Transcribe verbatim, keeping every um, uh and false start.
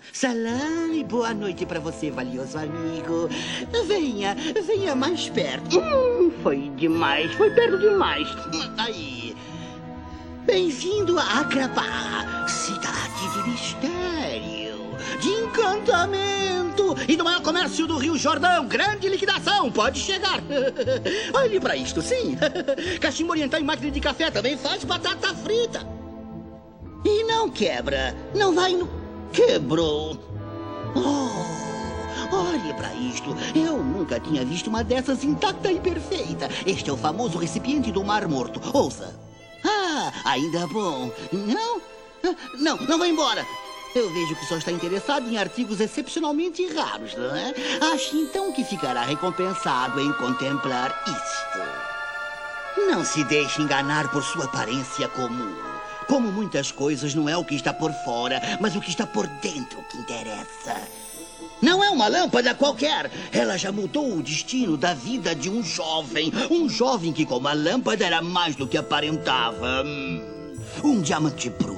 Salam e boa noite pra você, valioso amigo. Venha, venha mais perto. Hum, foi demais, foi perto demais. Aí. Bem-vindo a Agrabah, cidade de mistério, de encantamento e do maior comércio do Rio Jordão. Grande liquidação, pode chegar. Olhe pra isto, sim. Cachimbo oriental em máquina de café também faz batata frita. E não quebra, não vai no... Quebrou. Oh, olhe pra isto. Eu nunca tinha visto uma dessas intacta e perfeita. Este é o famoso recipiente do Mar Morto. Ouça. Ah, ainda bom. Não? Não, não vai embora. Eu vejo que só está interessado em artigos excepcionalmente raros, não é? Acho então que ficará recompensado em contemplar isto. Não se deixe enganar por sua aparência comum. Como muitas coisas, não é o que está por fora, mas o que está por dentro que interessa. Não é uma lâmpada qualquer. Ela já mudou o destino da vida de um jovem. Um jovem que, como a lâmpada, era mais do que aparentava. Um diamante bruto.